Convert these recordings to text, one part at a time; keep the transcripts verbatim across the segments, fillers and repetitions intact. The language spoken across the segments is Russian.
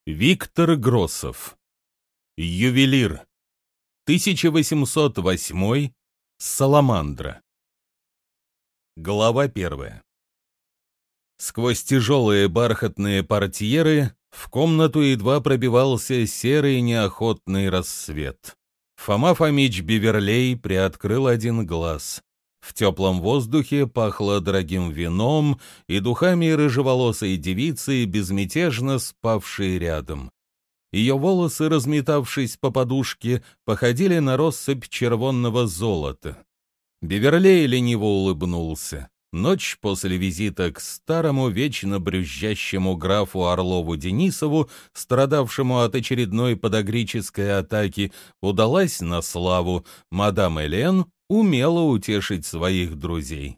Виктор Гроссов. Ювелир. тысяча восемьсот восьмой. Саламандра. Глава первая. Сквозь тяжелые бархатные портьеры в комнату едва пробивался серый неохотный рассвет. Фома Фомич Биверлей приоткрыл один глаз. В теплом воздухе пахло дорогим вином и духами рыжеволосой девицы, безмятежно спавшей рядом. Ее волосы, разметавшись по подушке, походили на россыпь червонного золота. Биверлей лениво улыбнулся. Ночь после визита к старому, вечно брюзжащему графу Орлову Денисову, страдавшему от очередной подагрической атаки, удалась на славу. Мадам Элен умела утешить своих друзей.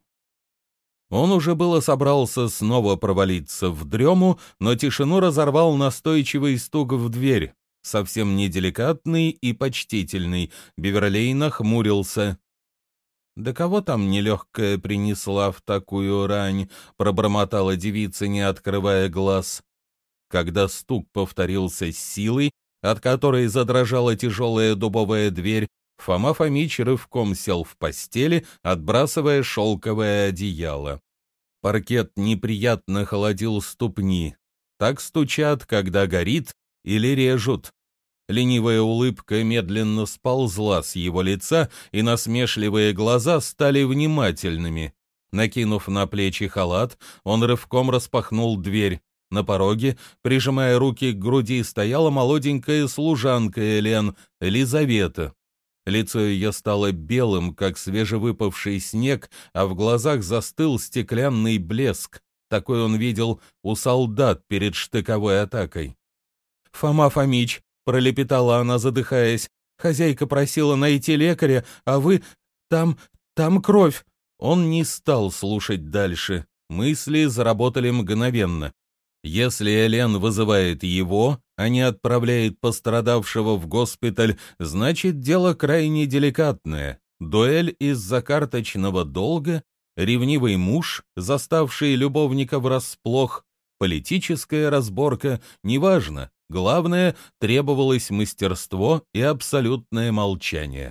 Он уже было собрался снова провалиться в дрему, но тишину разорвал настойчивый стук в дверь, совсем неделикатный и почтительный. Биверлей нахмурился. «Да кого там нелегкая принесла в такую рань?» — пробормотала девица, не открывая глаз. Когда стук повторился с силой, от которой задрожала тяжелая дубовая дверь, Фома Фомич рывком сел в постели, отбрасывая шелковое одеяло. Паркет неприятно холодил ступни. Так стучат, когда горит или режут. Ленивая улыбка медленно сползла с его лица, и насмешливые глаза стали внимательными. Накинув на плечи халат, он рывком распахнул дверь. На пороге, прижимая руки к груди, стояла молоденькая служанка Элен, Лизавета. Лицо ее стало белым, как свежевыпавший снег, а в глазах застыл стеклянный блеск. Такой он видел у солдат перед штыковой атакой. «Фома Фомич», — пролепетала она, задыхаясь, — «хозяйка просила найти лекаря, а вы... там... там кровь». Он не стал слушать дальше. Мысли заработали мгновенно. Если Элен вызывает его, а не отправляет пострадавшего в госпиталь, значит, дело крайне деликатное. Дуэль из-за карточного долга, ревнивый муж, заставший любовника врасплох, политическая разборка, неважно. Главное, требовалось мастерство и абсолютное молчание.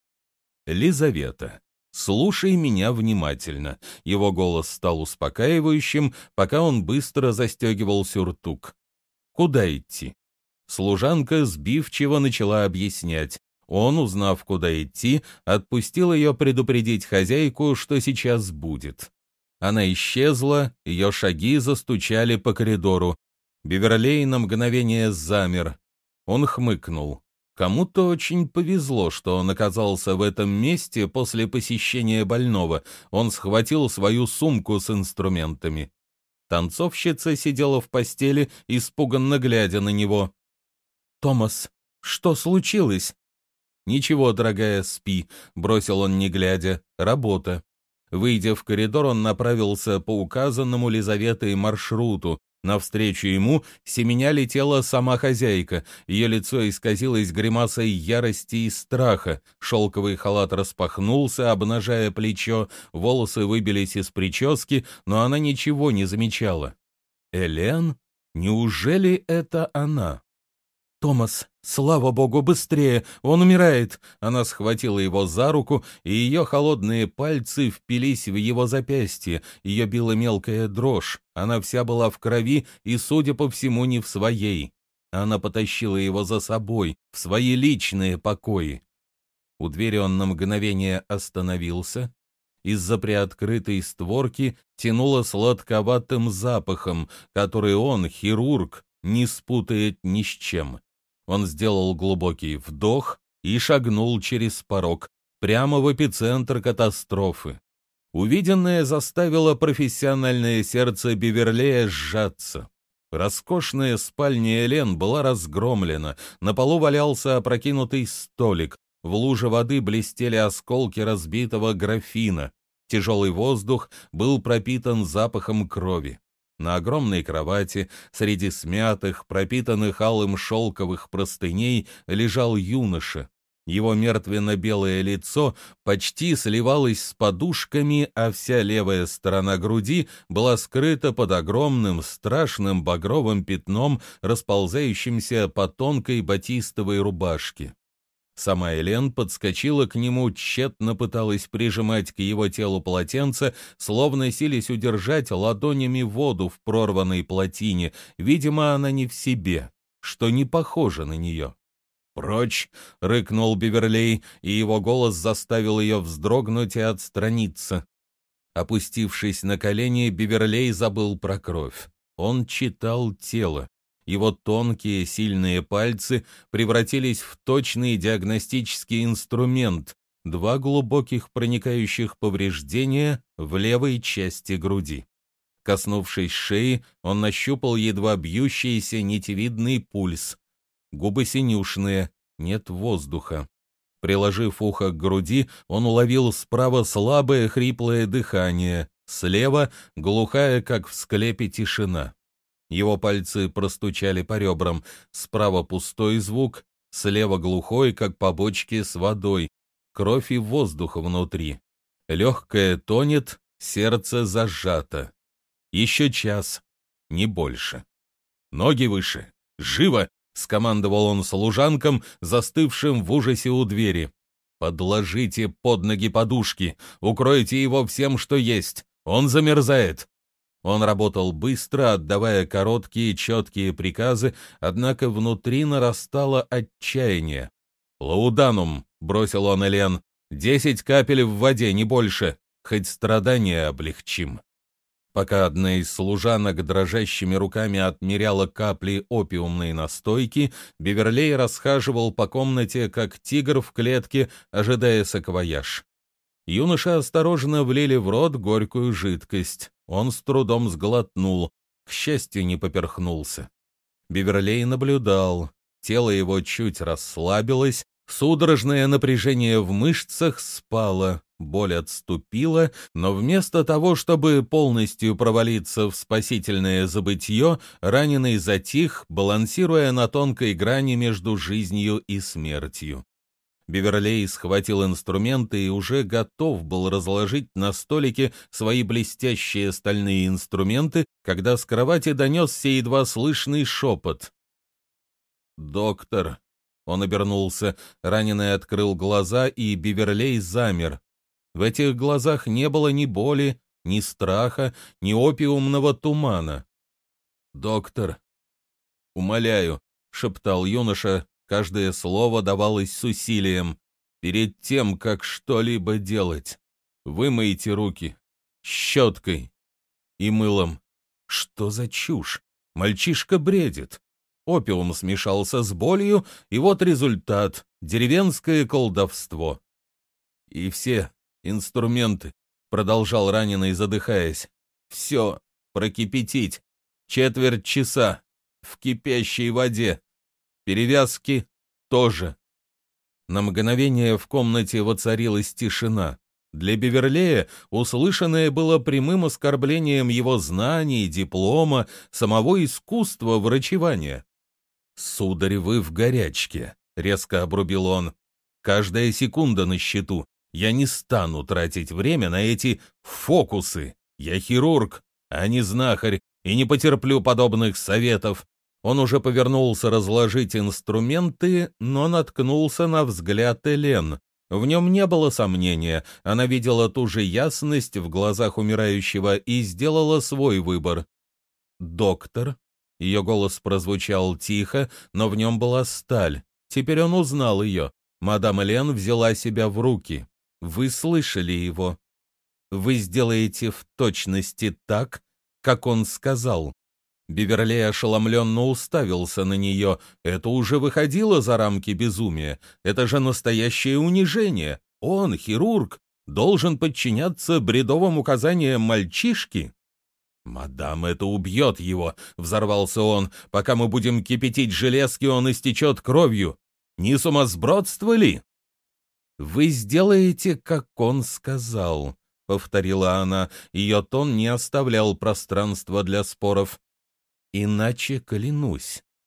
Лизавета. «Слушай меня внимательно». Его голос стал успокаивающим, пока он быстро застегивал сюртук. «Куда идти?» Служанка сбивчиво начала объяснять. Он, узнав, куда идти, отпустил ее предупредить хозяйку, что сейчас будет. Она исчезла, ее шаги застучали по коридору. Биверлей на мгновение замер. Он хмыкнул. Кому-то очень повезло, что он оказался в этом месте после посещения больного. Он схватил свою сумку с инструментами. Танцовщица сидела в постели, испуганно глядя на него. «Томас, что случилось?» «Ничего, дорогая, спи», — бросил он, не глядя. «Работа». Выйдя в коридор, он направился по указанному Лизаветой маршруту. Навстречу ему семеня летела сама хозяйка. Ее лицо исказилось гримасой ярости и страха. Шелковый халат распахнулся, обнажая плечо, волосы выбились из прически, но она ничего не замечала. «Элен? Неужели это она?» «Томас, слава богу, быстрее! Он умирает!» Она схватила его за руку, и ее холодные пальцы впились в его запястье. Ее била мелкая дрожь. Она вся была в крови и, судя по всему, не в своей. Она потащила его за собой, в свои личные покои. У двери он на мгновение остановился. Из-за приоткрытой створки тянуло сладковатым запахом, который он, хирург, не спутает ни с чем. Он сделал глубокий вдох и шагнул через порог, прямо в эпицентр катастрофы. Увиденное заставило профессиональное сердце Биверлея сжаться. Роскошная спальня Элен была разгромлена, на полу валялся опрокинутый столик, в луже воды блестели осколки разбитого графина, тяжелый воздух был пропитан запахом крови. На огромной кровати, среди смятых, пропитанных алым шелковых простыней, лежал юноша. Его мертвенно-белое лицо почти сливалось с подушками, а вся левая сторона груди была скрыта под огромным, страшным багровым пятном, расползающимся по тонкой батистовой рубашке. Сама Элен подскочила к нему, тщетно пыталась прижимать к его телу полотенце, словно силясь удержать ладонями воду в прорванной плотине. Видимо, она не в себе, что не похоже на нее. «Прочь!» — рыкнул Биверлей, и его голос заставил ее вздрогнуть и отстраниться. Опустившись на колени, Биверлей забыл про кровь. Он читал тело. Его тонкие, сильные пальцы превратились в точный диагностический инструмент, два глубоких проникающих повреждения в левой части груди. Коснувшись шеи, он нащупал едва бьющийся нитевидный пульс. Губы синюшные, нет воздуха. Приложив ухо к груди, он уловил справа слабое хриплое дыхание, слева глухая, как в склепе, тишина. Его пальцы простучали по ребрам, справа пустой звук, слева глухой, как по бочке с водой, кровь и воздух внутри. Легкое тонет, сердце зажато. Еще час, не больше. «Ноги выше! Живо!» — скомандовал он служанкам, застывшим в ужасе у двери. «Подложите под ноги подушки, укройте его всем, что есть, он замерзает». Он работал быстро, отдавая короткие, четкие приказы, однако внутри нарастало отчаяние. «Лауданум», — бросил он Элен, — «десять капель в воде, не больше, хоть страдания облегчим». Пока одна из служанок дрожащими руками отмеряла капли опиумной настойки, Биверлей расхаживал по комнате, как тигр в клетке, ожидая саквояж. Юноше осторожно влили в рот горькую жидкость. Он с трудом сглотнул, к счастью, не поперхнулся. Биверлей наблюдал. Тело его чуть расслабилось, судорожное напряжение в мышцах спало, боль отступила, но вместо того, чтобы полностью провалиться в спасительное забытье, раненый затих, балансируя на тонкой грани между жизнью и смертью. Биверлей схватил инструменты и уже готов был разложить на столике свои блестящие стальные инструменты, когда с кровати донесся едва слышный шепот. «Доктор!» Он обернулся, раненый открыл глаза, и Биверлей замер. В этих глазах не было ни боли, ни страха, ни опиумного тумана. «Доктор!» «Умоляю!» — шептал юноша. Каждое слово давалось с усилием. «Перед тем, как что-либо делать, вымойте руки щеткой и мылом». Что за чушь? Мальчишка бредит. Опиум смешался с болью, и вот результат — деревенское колдовство. «И все инструменты», — продолжал раненый, задыхаясь, — «все прокипятить, четверть часа в кипящей воде. Перевязки тоже». На мгновение в комнате воцарилась тишина. Для Биверлея услышанное было прямым оскорблением его знаний, диплома, самого искусства врачевания. «Сударь, вы в горячке», — резко обрубил он. «Каждая секунда на счету. Я не стану тратить время на эти фокусы. Я хирург, а не знахарь, и не потерплю подобных советов». Он уже повернулся разложить инструменты, но наткнулся на взгляд Элен. В нем не было сомнения, она видела ту же ясность в глазах умирающего и сделала свой выбор. «Доктор?» Ее голос прозвучал тихо, но в нем была сталь. Теперь он узнал ее. Мадам Элен взяла себя в руки. «Вы слышали его. Вы сделаете в точности так, как он сказал». Биверлей ошеломленно уставился на нее. Это уже выходило за рамки безумия. Это же настоящее унижение. Он, хирург, должен подчиняться бредовым указаниям мальчишки. «Мадам, это убьет его», — взорвался он. «Пока мы будем кипятить железки, он истечет кровью. Не сумасбродство ли?» «Вы сделаете, как он сказал», — повторила она. Ее тон не оставлял пространства для споров. «Иначе, клянусь,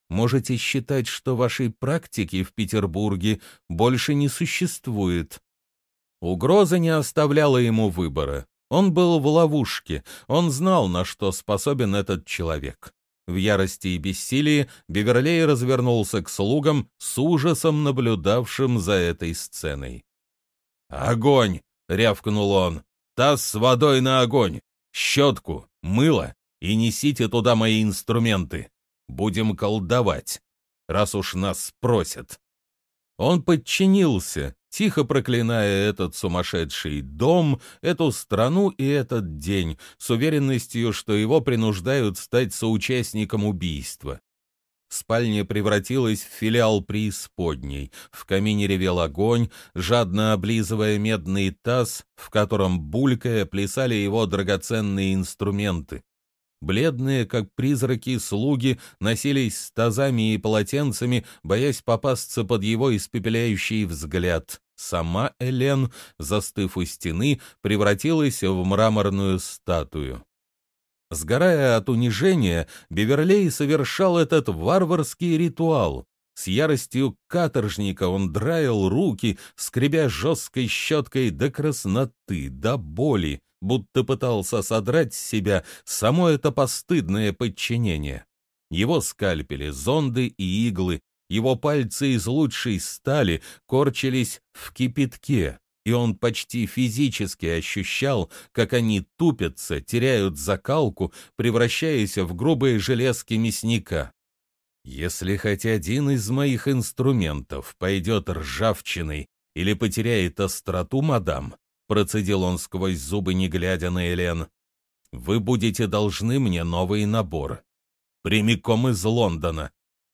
можете считать, что вашей практики в Петербурге больше не существует». Угроза не оставляла ему выбора. Он был в ловушке, он знал, на что способен этот человек. В ярости и бессилии Беверлей развернулся к слугам, с ужасом наблюдавшим за этой сценой. «Огонь!» — рявкнул он. «Таз с водой на огонь! Щетку, мыло и несите туда мои инструменты. Будем колдовать, раз уж нас просят». Он подчинился, тихо проклиная этот сумасшедший дом, эту страну и этот день, с уверенностью, что его принуждают стать соучастником убийства. Спальня превратилась в филиал преисподней, в камине ревел огонь, жадно облизывая медный таз, в котором, булькая, плясали его драгоценные инструменты. Бледные, как призраки, слуги носились с тазами и полотенцами, боясь попасться под его испепеляющий взгляд. Сама Элен, застыв у стены, превратилась в мраморную статую. Сгорая от унижения, Беверлей совершал этот варварский ритуал. С яростью каторжника он драил руки, скребя жесткой щеткой до красноты, до боли, будто пытался содрать с себя само это постыдное подчинение. Его скальпели, зонды и иглы, его пальцы из лучшей стали корчились в кипятке, и он почти физически ощущал, как они тупятся, теряют закалку, превращаясь в грубые железки мясника. «Если хоть один из моих инструментов пойдет ржавчиной или потеряет остроту, мадам», процедил он сквозь зубы, не глядя на Элен, «вы будете должны мне новый набор. Прямиком из Лондона».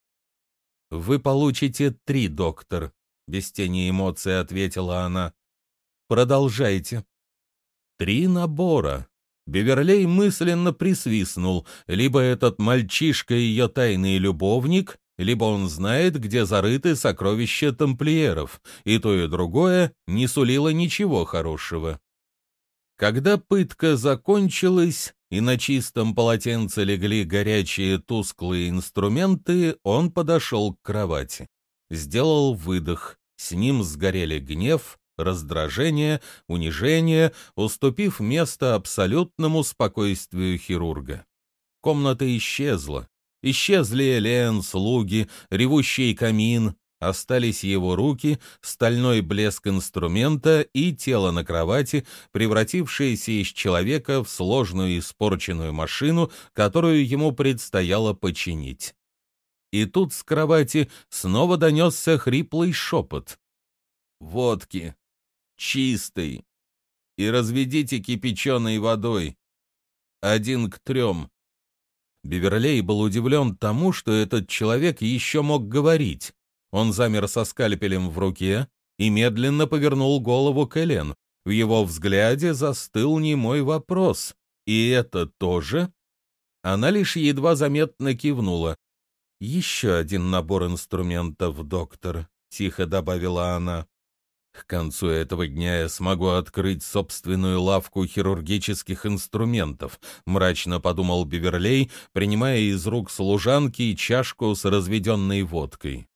«Вы получите три, доктор», — без тени эмоций ответила она. «Продолжайте». «Три набора». Беверлей мысленно присвистнул. Либо этот мальчишка ее тайный любовник, либо он знает, где зарыты сокровища тамплиеров, и то и другое не сулило ничего хорошего. Когда пытка закончилась, и на чистом полотенце легли горячие тусклые инструменты, он подошел к кровати. Сделал выдох, с ним сгорели гнев, раздражение, унижение, уступив место абсолютному спокойствию хирурга. Комната исчезла. Исчезли Элен, слуги, ревущий камин, остались его руки, стальной блеск инструмента и тело на кровати, превратившееся из человека в сложную испорченную машину, которую ему предстояло починить. И тут с кровати снова донесся хриплый шепот. «Водки! Чистой! И разведите кипяченой водой! Один к трем!» Беверлей был удивлен тому, что этот человек еще мог говорить. Он замер со скальпелем в руке и медленно повернул голову к Элен. В его взгляде застыл немой вопрос. «И это тоже?» Она лишь едва заметно кивнула. «Еще один набор инструментов, доктор», — тихо добавила она. «К концу этого дня я смогу открыть собственную лавку хирургических инструментов», — мрачно подумал Беверлей, принимая из рук служанки чашку с разведенной водкой.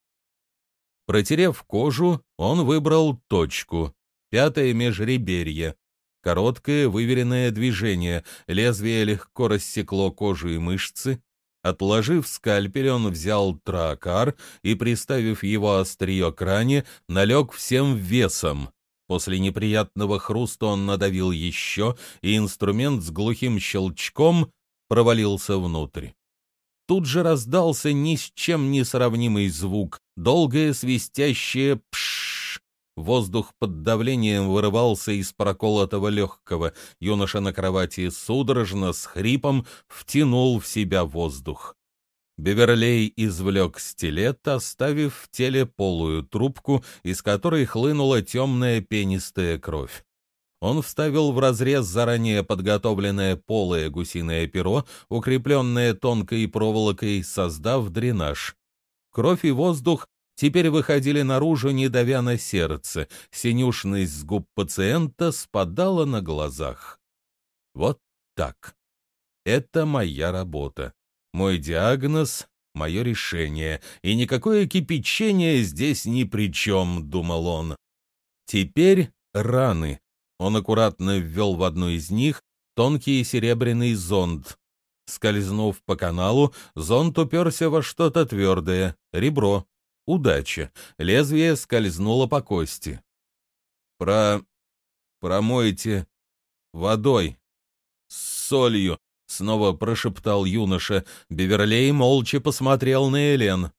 Протерев кожу, он выбрал точку, пятое межреберье. Короткое выверенное движение, лезвие легко рассекло кожу и мышцы. Отложив скальпель, он взял троакар и, приставив его острие к ране, налег всем весом. После неприятного хруста он надавил еще, и инструмент с глухим щелчком провалился внутрь. Тут же раздался ни с чем не сравнимый звук, долгое свистящее «пшшш». Воздух под давлением вырывался из проколотого легкого. Юноша на кровати судорожно, с хрипом, втянул в себя воздух. Беверлей извлек стилет, оставив в теле полую трубку, из которой хлынула темная пенистая кровь. Он вставил в разрез заранее подготовленное полое гусиное перо, укрепленное тонкой проволокой, создав дренаж. Кровь и воздух теперь выходили наружу, не давя на сердце. Синюшность с губ пациента спадала на глазах. Вот так. Это моя работа. Мой диагноз, мое решение, и никакое кипячение здесь ни при чем, — думал он. Теперь раны. Он аккуратно ввел в одну из них тонкий серебряный зонд. Скользнув по каналу, зонд уперся во что-то твердое, ребро. Удача. Лезвие скользнуло по кости. Про... промойте водой. С солью, — снова прошептал юноша. Беверлей молча посмотрел на Элен.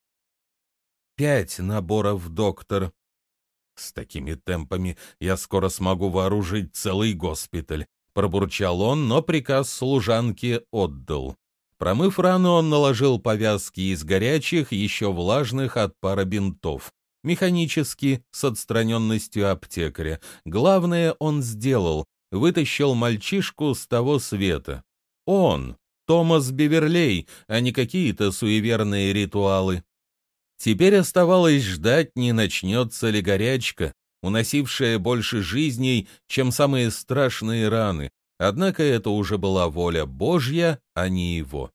Пять наборов, доктор. С такими темпами я скоро смогу вооружить целый госпиталь, — пробурчал он, но приказ служанке отдал. Промыв рану, он наложил повязки из горячих, еще влажных от пара бинтов. Механически, с отстраненностью аптекаря. Главное он сделал — вытащил мальчишку с того света. Он, Томас Беверлей, а не какие-то суеверные ритуалы. Теперь оставалось ждать, не начнется ли горячка, уносившая больше жизней, чем самые страшные раны. Однако это уже была воля Божья, а не его.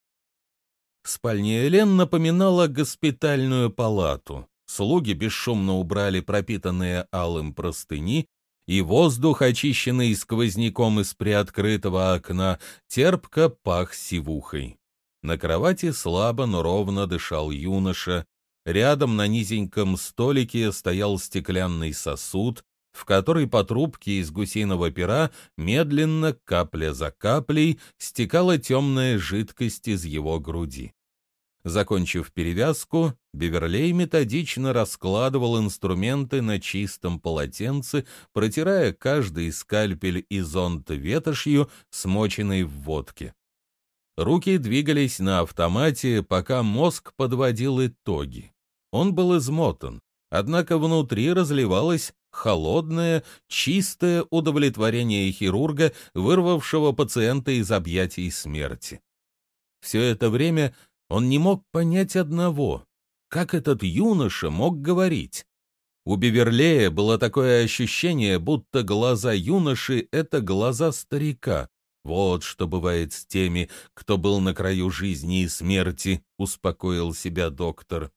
Спальня Элен напоминала госпитальную палату. Слуги бесшумно убрали пропитанные алым простыни, и воздух, очищенный сквозняком из приоткрытого окна, терпко пах сивухой. На кровати слабо, но ровно дышал юноша. Рядом на низеньком столике стоял стеклянный сосуд, в который по трубке из гусиного пера медленно, капля за каплей, стекала темная жидкость из его груди. Закончив перевязку, Беверлей методично раскладывал инструменты на чистом полотенце, протирая каждый скальпель и зонд ветошью, смоченной в водке. Руки двигались на автомате, пока мозг подводил итоги. Он был измотан, однако внутри разливалось холодное, чистое удовлетворение хирурга, вырвавшего пациента из объятий смерти. Все это время он не мог понять одного: как этот юноша мог говорить? У Беверлея было такое ощущение, будто глаза юноши — это глаза старика. Вот что бывает с теми, кто был на краю жизни и смерти, — успокоил себя доктор.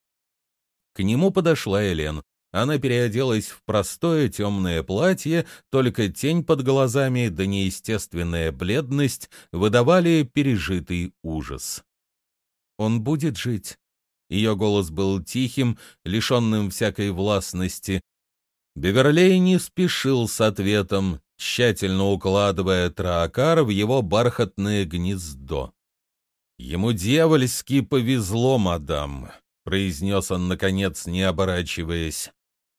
К нему подошла Элен. Она переоделась в простое темное платье, только тень под глазами да неестественная бледность выдавали пережитый ужас. «Он будет жить?» Ее голос был тихим, лишенным всякой властности. Беверлей не спешил с ответом, тщательно укладывая траакар в его бархатное гнездо. «Ему дьявольски повезло, мадам», — произнес он, наконец, не оборачиваясь.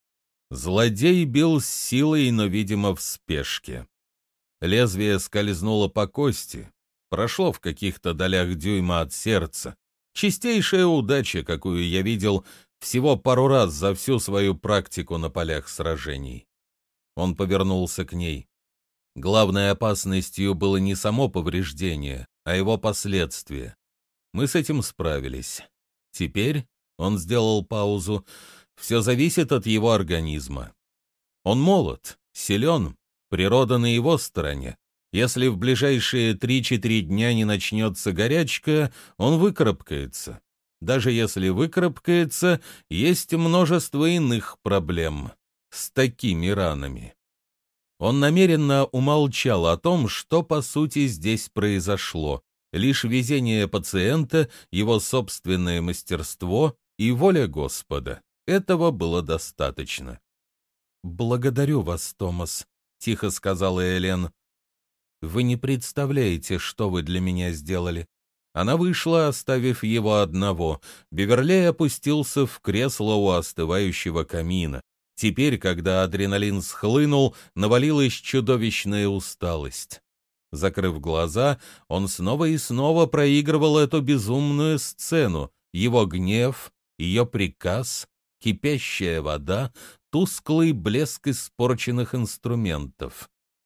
Злодей бил с силой, но, видимо, в спешке. Лезвие скользнуло по кости, прошло в каких-то долях дюйма от сердца. Чистейшая удача, какую я видел всего пару раз за всю свою практику на полях сражений. Он повернулся к ней. Главной опасностью было не само повреждение, а его последствия. Мы с этим справились. Теперь, он сделал паузу, все зависит от его организма. Он молод, силен, природа на его стороне. Если в ближайшие три-четыре дня не начнется горячка, он выкарабкается. Даже если выкарабкается, есть множество иных проблем с такими ранами. Он намеренно умолчал о том, что по сути здесь произошло. Лишь везение пациента, его собственное мастерство и воля Господа. Этого было достаточно. «Благодарю вас, Томас», — тихо сказала Элен. «Вы не представляете, что вы для меня сделали». Она вышла, оставив его одного. Беверлей опустился в кресло у остывающего камина. Теперь, когда адреналин схлынул, навалилась чудовищная усталость. Закрыв глаза, он снова и снова проигрывал эту безумную сцену. Его гнев, ее приказ, кипящая вода, тусклый блеск испорченных инструментов.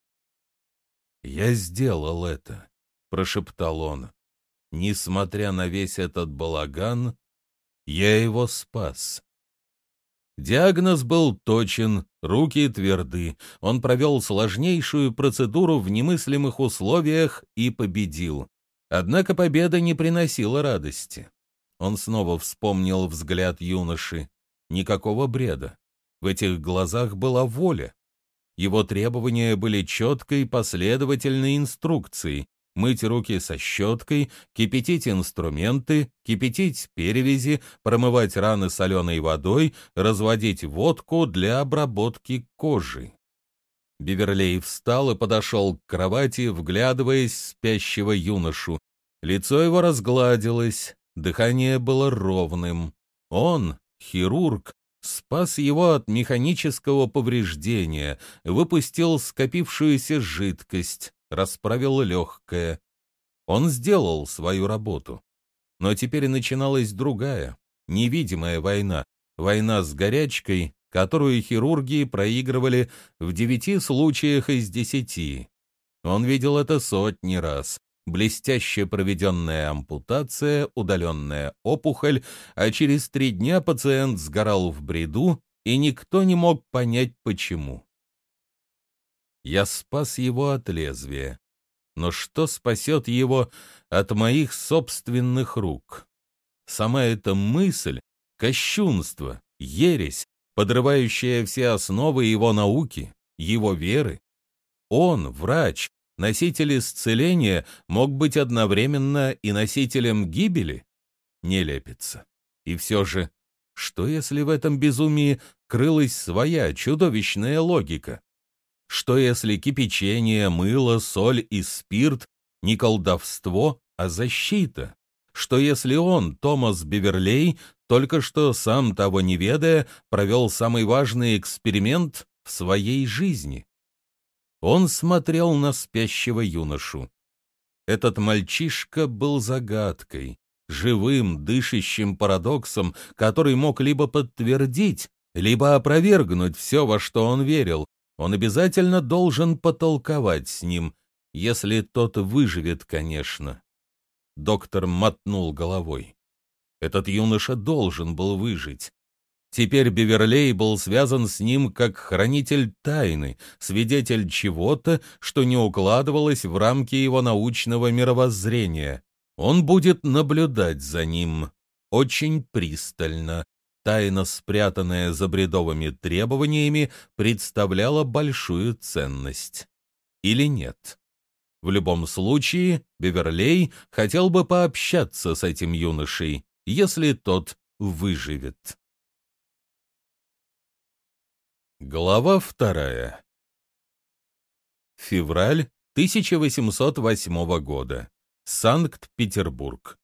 «Я сделал это», — прошептал он. «Несмотря на весь этот балаган, я его спас». Диагноз был точен, руки тверды. Он провел сложнейшую процедуру в немыслимых условиях и победил. Однако победа не приносила радости. Он снова вспомнил взгляд юноши. Никакого бреда. В этих глазах была воля. Его требования были четкой, последовательной инструкцией: мыть руки со щеткой, кипятить инструменты, кипятить перевязи, промывать раны соленой водой, разводить водку для обработки кожи. Биверлей встал и подошел к кровати, вглядываясь в спящего юношу. Лицо его разгладилось, дыхание было ровным. Он, хирург, спас его от механического повреждения, выпустил скопившуюся жидкость, расправил легкое. Он сделал свою работу. Но теперь начиналась другая, невидимая война, война с горячкой, которую хирурги проигрывали в девяти случаях из десяти. Он видел это сотни раз. Блестяще проведенная ампутация, удаленная опухоль, а через три дня пациент сгорал в бреду, и никто не мог понять, почему. Я спас его от лезвия. Но что спасет его от моих собственных рук? Сама эта мысль — кощунство, ересь, подрывающая все основы его науки, его веры. Он, врач, носитель исцеления, мог быть одновременно и носителем гибели? Нелепица. И все же, что если в этом безумии крылась своя чудовищная логика? Что если кипячение, мыло, соль и спирт не колдовство, а защита? Что если он, Томас Биверлей, только что, сам того не ведая, провел самый важный эксперимент в своей жизни? Он смотрел на спящего юношу. Этот мальчишка был загадкой, живым, дышащим парадоксом, который мог либо подтвердить, либо опровергнуть все, во что он верил. Он обязательно должен потолковать с ним, если тот выживет, конечно. Доктор мотнул головой. Этот юноша должен был выжить. Теперь Биверлей был связан с ним как хранитель тайны, свидетель чего-то, что не укладывалось в рамки его научного мировоззрения. Он будет наблюдать за ним очень пристально. Тайна, спрятанная за бредовыми требованиями, представляла большую ценность. Или нет? В любом случае, Биверлей хотел бы пообщаться с этим юношей, если тот выживет. Глава вторая. Февраль тысяча восемьсот восьмого года. Санкт-Петербург.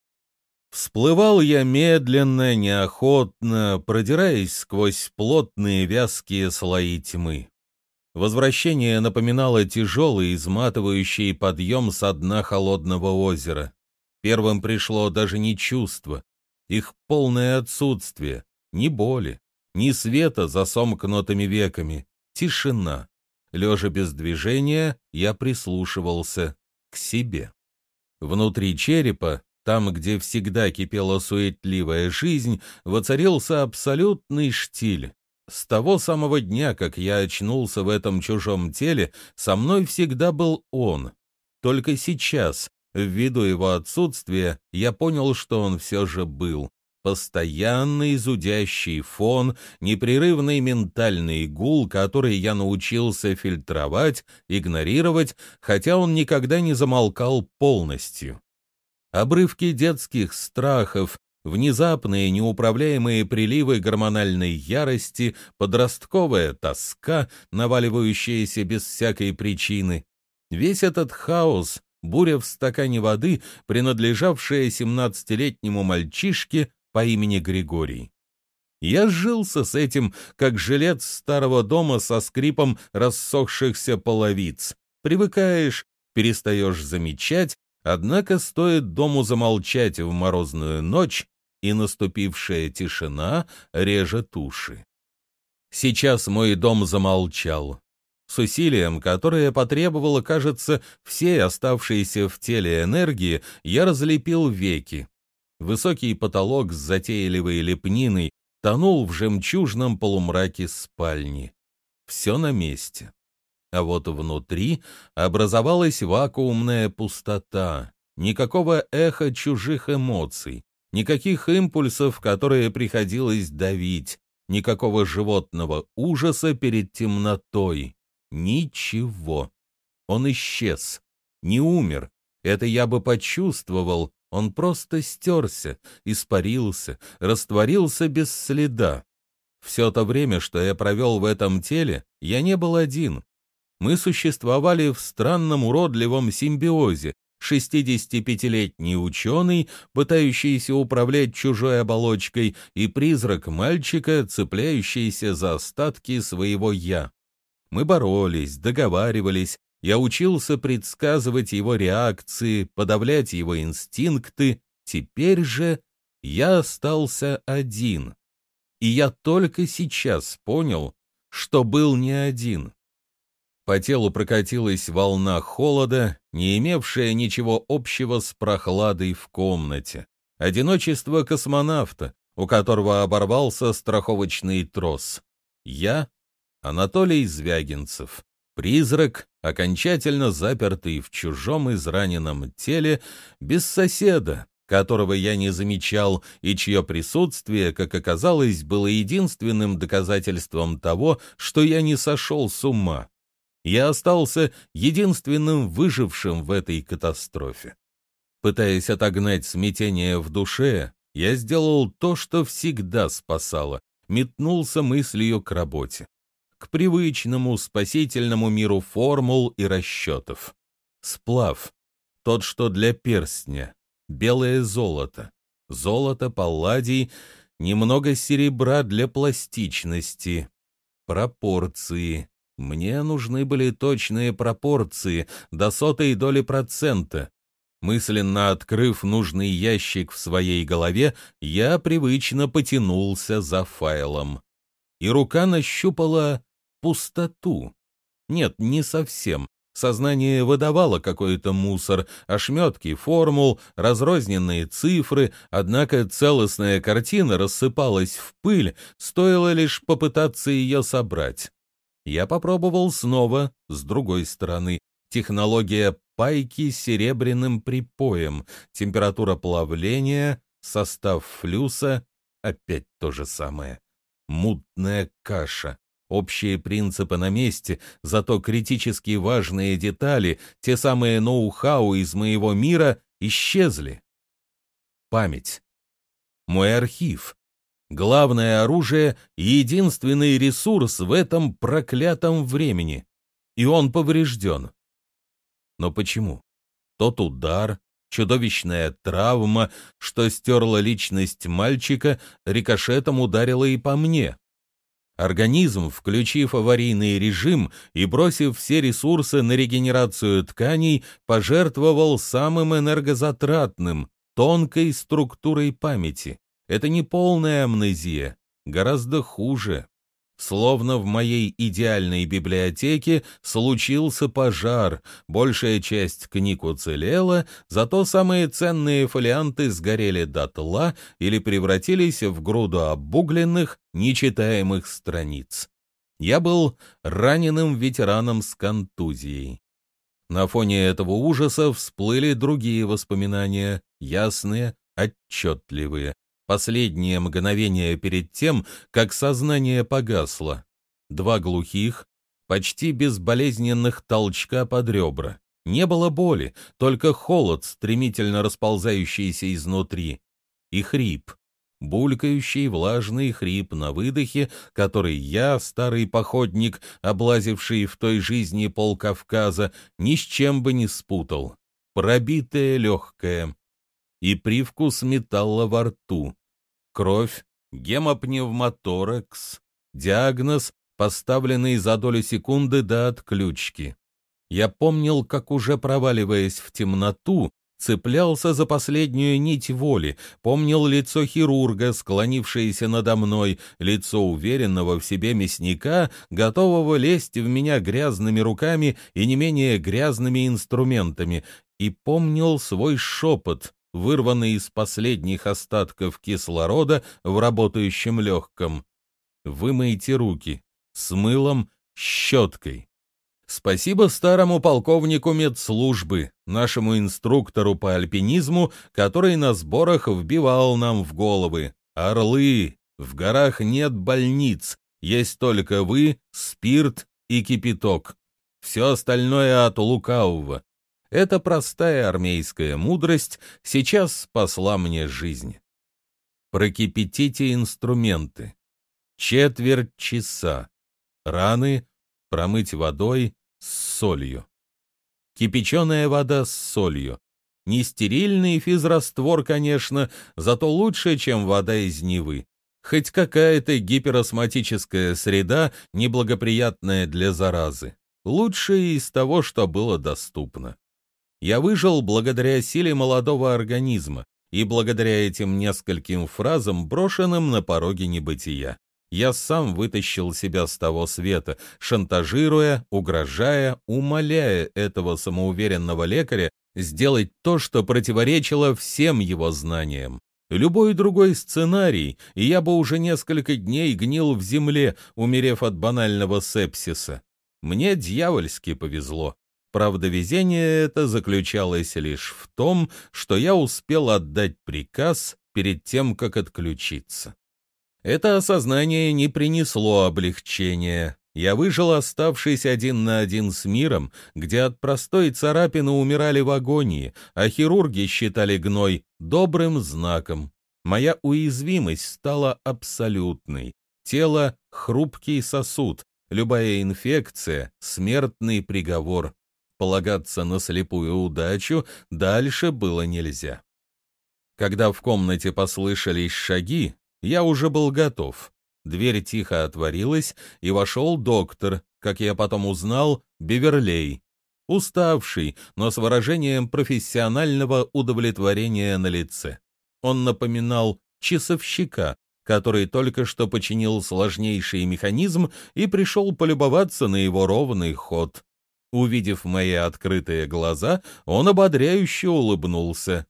Всплывал я медленно, неохотно, продираясь сквозь плотные вязкие слои тьмы. Возвращение напоминало тяжелый, изматывающий подъем со дна холодного озера. Первым пришло даже не чувство, их полное отсутствие, ни боли, ни света за сомкнутыми веками, тишина. Лежа без движения, я прислушивался к себе. Внутри черепа, там, где всегда кипела суетливая жизнь, воцарился абсолютный штиль. С того самого дня, как я очнулся в этом чужом теле, со мной всегда был он. Только сейчас, ввиду его отсутствия, я понял, что он все же был. Постоянный зудящий фон, непрерывный ментальный гул, который я научился фильтровать, игнорировать, хотя он никогда не замолкал полностью. Обрывки детских страхов, внезапные неуправляемые приливы гормональной ярости, подростковая тоска, наваливающаяся без всякой причины. Весь этот хаос, буря в стакане воды, принадлежавшая семнадцатилетнему мальчишке по имени Григорий. Я сжился с этим, как жилец старого дома со скрипом рассохшихся половиц. Привыкаешь, перестаешь замечать, однако стоит дому замолчать в морозную ночь, и наступившая тишина режет уши. Сейчас мой дом замолчал. С усилием, которое потребовало, кажется, всей оставшейся в теле энергии, я разлепил веки. Высокий потолок с затейливой лепниной тонул в жемчужном полумраке спальни. Все на месте. А вот внутри образовалась вакуумная пустота, никакого эха чужих эмоций, Никаких импульсов, которые приходилось давить, никакого животного ужаса перед темнотой. Ничего. Он исчез, не умер. Это я бы почувствовал, он просто стерся, испарился, растворился без следа. Все то время, что я провел в этом теле, я не был один. Мы существовали в странном уродливом симбиозе. Шестидесятипятилетний ученый, пытающийся управлять чужой оболочкой, и призрак мальчика, цепляющийся за остатки своего «я». Мы боролись, договаривались, я учился предсказывать его реакции, подавлять его инстинкты. Теперь же я остался один. И я только сейчас понял, что был не один. По телу прокатилась волна холода, не имевшая ничего общего с прохладой в комнате. Одиночество космонавта, у которого оборвался страховочный трос. Я — Анатолий Звягинцев, призрак, окончательно запертый в чужом израненном теле, без соседа, которого я не замечал и чье присутствие, как оказалось, было единственным доказательством того, что я не сошел с ума. Я остался единственным выжившим в этой катастрофе. Пытаясь отогнать смятение в душе, я сделал то, что всегда спасало, метнулся мыслью к работе, к привычному спасительному миру формул и расчетов. Сплав, тот, что для перстня, белое золото, золото, палладий, немного серебра для пластичности, пропорции. Мне нужны были точные пропорции, до сотой доли процента. Мысленно открыв нужный ящик в своей голове, я привычно потянулся за файлом. И рука нащупала пустоту. Нет, не совсем. Сознание выдавало какой-то мусор, ошметки формул, разрозненные цифры, однако целостная картина рассыпалась в пыль, стоило лишь попытаться ее собрать. Я попробовал снова, с другой стороны. Технология пайки серебряным припоем, температура плавления, состав флюса, опять то же самое. Мутная каша. Общие принципы на месте, зато критически важные детали, те самые ноу-хау из моего мира, исчезли. Память. Мой архив. Главное оружие и единственный ресурс в этом проклятом времени. И он поврежден. Но почему? Тот удар, чудовищная травма, что стерла личность мальчика, рикошетом ударила и по мне. Организм, включив аварийный режим и бросив все ресурсы на регенерацию тканей, пожертвовал самым энергозатратным, тонкой структурой памяти. Это не полная амнезия, гораздо хуже. Словно в моей идеальной библиотеке случился пожар, большая часть книг уцелела, зато самые ценные фолианты сгорели дотла или превратились в груду обугленных, нечитаемых страниц. Я был раненым ветераном с контузией. На фоне этого ужаса всплыли другие воспоминания, ясные, отчетливые. Последнее мгновение перед тем, как сознание погасло. Два глухих, почти безболезненных толчка под ребра. Не было боли, только холод, стремительно расползающийся изнутри. И хрип. Булькающий влажный хрип на выдохе, который я, старый походник, облазивший в той жизни полкавказа, ни с чем бы не спутал. Пробитое легкое. И привкус металла во рту. Кровь, гемопневмоторакс, диагноз, поставленный за долю секунды до отключки. Я помнил, как уже проваливаясь в темноту, цеплялся за последнюю нить воли, помнил лицо хирурга, склонившееся надо мной, лицо уверенного в себе мясника, готового лезть в меня грязными руками и не менее грязными инструментами, и помнил свой шепот, вырванный из последних остатков кислорода в работающем легком. Вымойте руки с мылом, щеткой. Спасибо старому полковнику медслужбы, нашему инструктору по альпинизму, который на сборах вбивал нам в головы: «Орлы, в горах нет больниц, есть только вы, спирт и кипяток. Все остальное от лукавого». Эта простая армейская мудрость сейчас спасла мне жизнь. Прокипятите инструменты. Четверть часа. Раны промыть водой с солью. Кипяченая вода с солью. Не стерильный физраствор, конечно, зато лучше, чем вода из Невы. Хоть какая-то гиперосмотическая среда, неблагоприятная для заразы. Лучшее из того, что было доступно. Я выжил благодаря силе молодого организма и благодаря этим нескольким фразам, брошенным на пороге небытия. Я сам вытащил себя с того света, шантажируя, угрожая, умоляя этого самоуверенного лекаря сделать то, что противоречило всем его знаниям. Любой другой сценарий, и я бы уже несколько дней гнил в земле, умерев от банального сепсиса. Мне дьявольски повезло. Правда, везение это заключалось лишь в том, что я успел отдать приказ перед тем, как отключиться. Это осознание не принесло облегчения. Я выжил, оставшись один на один с миром, где от простой царапины умирали в агонии, а хирурги считали гной добрым знаком. Моя уязвимость стала абсолютной. Тело — хрупкий сосуд, любая инфекция — смертный приговор. Полагаться на слепую удачу дальше было нельзя. Когда в комнате послышались шаги, я уже был готов. Дверь тихо отворилась, и вошел доктор, как я потом узнал, Беверлей. Уставший, но с выражением профессионального удовлетворения на лице. Он напоминал часовщика, который только что починил сложнейший механизм и пришел полюбоваться на его ровный ход. Увидев мои открытые глаза, он ободряюще улыбнулся.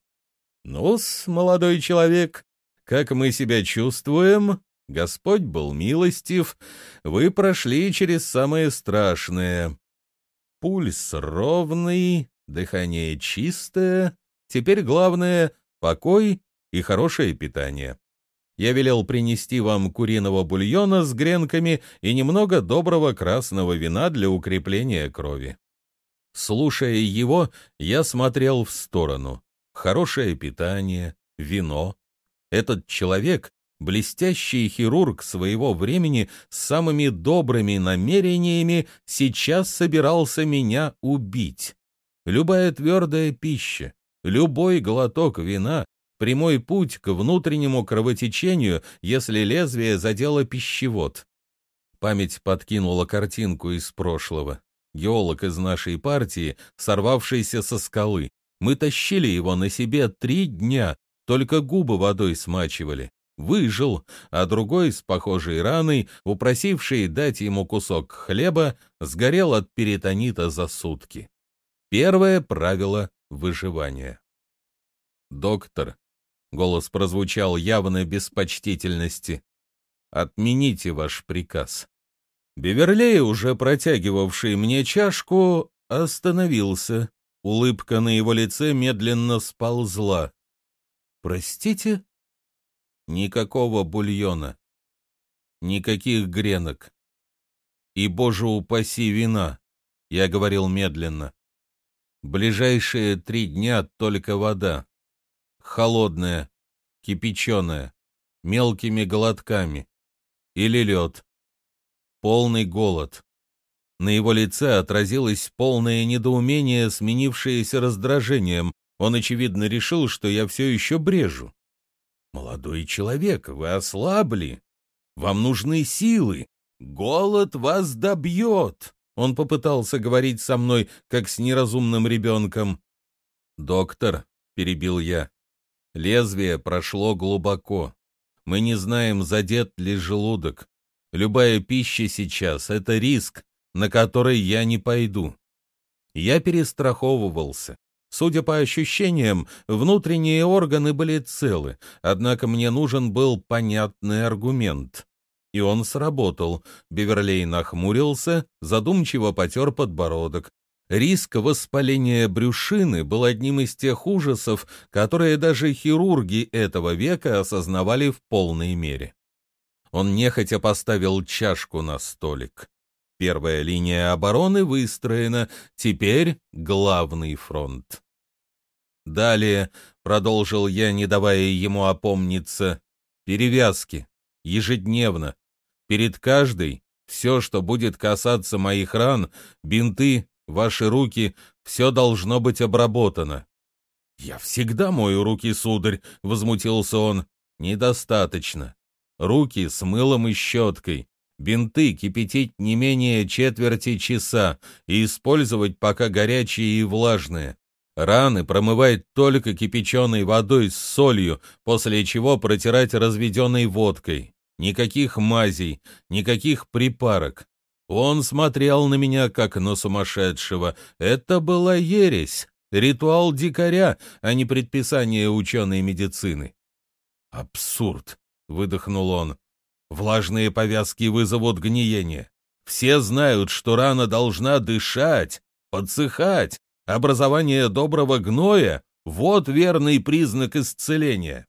«Ну-с, молодой человек, как мы себя чувствуем? Господь был милостив, вы прошли через самое страшное. Пульс ровный, дыхание чистое, теперь главное — покой и хорошее питание. Я велел принести вам куриного бульона с гренками и немного доброго красного вина для укрепления крови». Слушая его, я смотрел в сторону. Хорошее питание, вино. Этот человек, блестящий хирург своего времени с самыми добрыми намерениями, сейчас собирался меня убить. Любая твердая пища, любой глоток вина — прямой путь к внутреннему кровотечению, если лезвие задело пищевод. Память подкинула картинку из прошлого. Геолог из нашей партии, сорвавшийся со скалы. Мы тащили его на себе три дня, только губы водой смачивали. Выжил, а другой с похожей раной, упросивший дать ему кусок хлеба, сгорел от перитонита за сутки. Первое правило выживания. «Доктор», — голос прозвучал явно без почтительности, — «отмените ваш приказ». Беверлей, уже протягивавший мне чашку, остановился. Улыбка на его лице медленно сползла. «Простите?» «Никакого бульона. Никаких гренок. И, боже упаси, вина», — я говорил медленно. «Ближайшие три дня только вода. Холодная, кипяченая, мелкими глотками. Или лед. Полный голод». На его лице отразилось полное недоумение, сменившееся раздражением. Он, очевидно, решил, что я все еще брежу. «Молодой человек, вы ослабли. Вам нужны силы. Голод вас добьет». Он попытался говорить со мной, как с неразумным ребенком. «Доктор», — перебил я, — «лезвие прошло глубоко. Мы не знаем, задет ли желудок. Любая пища сейчас — это риск, на который я не пойду». Я перестраховывался. Судя по ощущениям, внутренние органы были целы, однако мне нужен был понятный аргумент. И он сработал. Беверлей нахмурился, задумчиво потер подбородок. Риск воспаления брюшины был одним из тех ужасов, которые даже хирурги этого века осознавали в полной мере. Он нехотя поставил чашку на столик. Первая линия обороны выстроена, теперь главный фронт. Далее, продолжил я, не давая ему опомниться, перевязки, ежедневно. Перед каждой все, что будет касаться моих ран, бинты, ваши руки, все должно быть обработано. «Я всегда мою руки, сударь», — возмутился он. «Недостаточно. Руки с мылом и щеткой, бинты кипятить не менее четверти часа и использовать пока горячие и влажные. Раны промывать только кипяченой водой с солью, после чего протирать разведенной водкой. Никаких мазей, никаких припарок. Он смотрел на меня, как на сумасшедшего. Это была ересь, ритуал дикаря, а не предписание ученой медицины. «Абсурд», — выдохнул он. «Влажные повязки вызовут гниение. Все знают, что рана должна дышать, подсыхать. Образование доброго гноя — вот верный признак исцеления.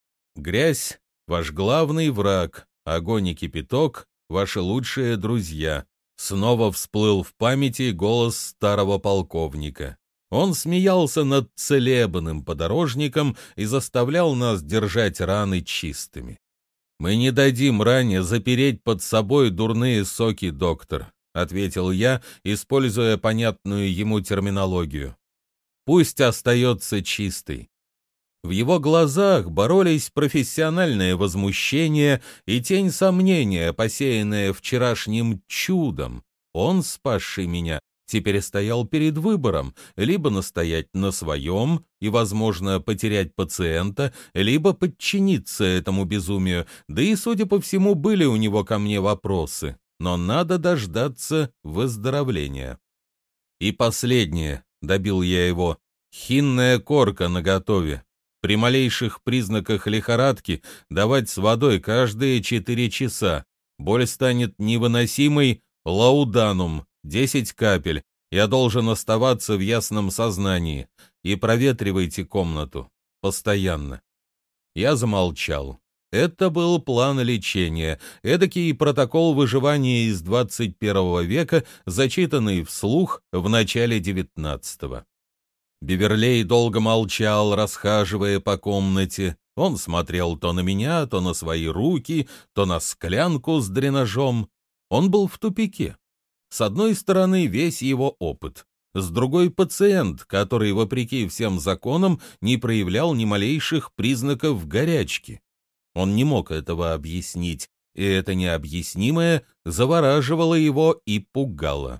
Грязь — ваш главный враг, огонь и кипяток — ваши лучшие друзья». Снова всплыл в памяти голос старого полковника. Он смеялся над целебным подорожником и заставлял нас держать раны чистыми. «Мы не дадим ране запереть под собой дурные соки, доктор», — ответил я, используя понятную ему терминологию. «Пусть остается чистой». В его глазах боролись профессиональное возмущение и тень сомнения, посеянная вчерашним чудом. Он, спасший меня, теперь стоял перед выбором: либо настоять на своем и, возможно, потерять пациента, либо подчиниться этому безумию, да и, судя по всему, были у него ко мне вопросы. Но надо дождаться выздоровления. И последнее, добил я его, хинная корка наготове. При малейших признаках лихорадки давать с водой каждые четыре часа. Боль станет невыносимой, лауданум, десять капель. Я должен оставаться в ясном сознании. И проветривайте комнату. Постоянно. Я замолчал. Это был план лечения, эдакий протокол выживания из двадцать первого века, зачитанный вслух в начале девятнадцатого. Беверлей долго молчал, расхаживая по комнате. Он смотрел то на меня, то на свои руки, то на склянку с дренажом. Он был в тупике. С одной стороны, весь его опыт. С другой — пациент, который, вопреки всем законам, не проявлял ни малейших признаков горячки. Он не мог этого объяснить, и это необъяснимое завораживало его и пугало.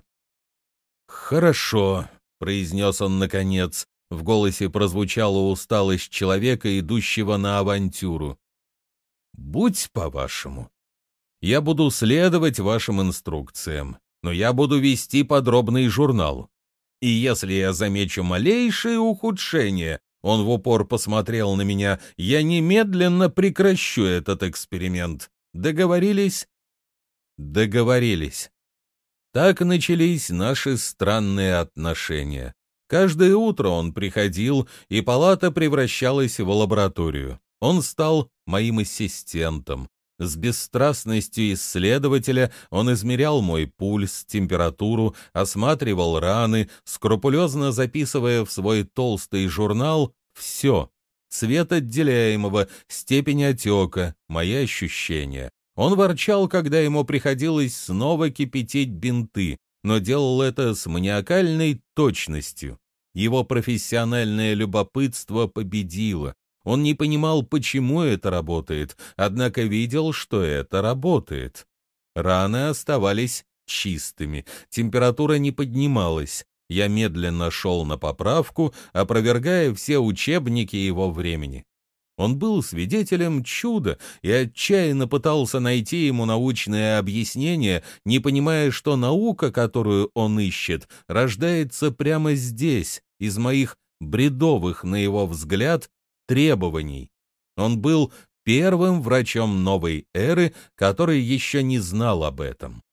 «Хорошо», — произнес он наконец. В голосе прозвучала усталость человека, идущего на авантюру. «Будь по-вашему. Я буду следовать вашим инструкциям, но я буду вести подробный журнал. И если я замечу малейшее ухудшение», — он в упор посмотрел на меня, — «я немедленно прекращу этот эксперимент. Договорились?» Договорились. Так начались наши странные отношения. Каждое утро он приходил, и палата превращалась в лабораторию. Он стал моим ассистентом. С бесстрастностью исследователя он измерял мой пульс, температуру, осматривал раны, скрупулезно записывая в свой толстый журнал все: цвет отделяемого, степень отека, мои ощущения. Он ворчал, когда ему приходилось снова кипятить бинты, но делал это с маниакальной точностью. Его профессиональное любопытство победило. Он не понимал, почему это работает, однако видел, что это работает. Раны оставались чистыми, температура не поднималась. Я медленно шел на поправку, опровергая все учебники его времени. Он был свидетелем чуда и отчаянно пытался найти ему научное объяснение, не понимая, что наука, которую он ищет, рождается прямо здесь, из моих бредовых, на его взгляд, требований. Он был первым врачом новой эры, который еще не знал об этом.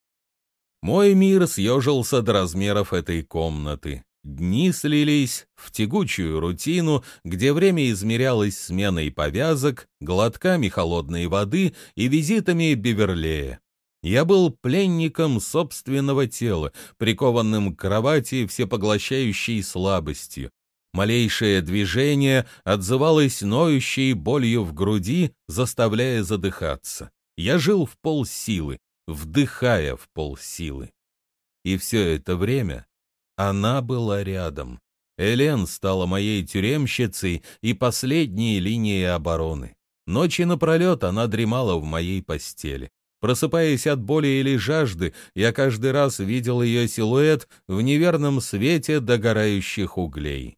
Мой мир съежился до размеров этой комнаты. Дни слились в тягучую рутину, где время измерялось сменой повязок, глотками холодной воды и визитами Биверлея. Я был пленником собственного тела, прикованным к кровати всепоглощающей слабостью. Малейшее движение отзывалось ноющей болью в груди, заставляя задыхаться. Я жил в полсилы, вдыхая в полсилы. И все это время она была рядом. Элен стала моей тюремщицей и последней линией обороны. Ночи напролет она дремала в моей постели. Просыпаясь от боли или жажды, я каждый раз видел ее силуэт в неверном свете догорающих углей.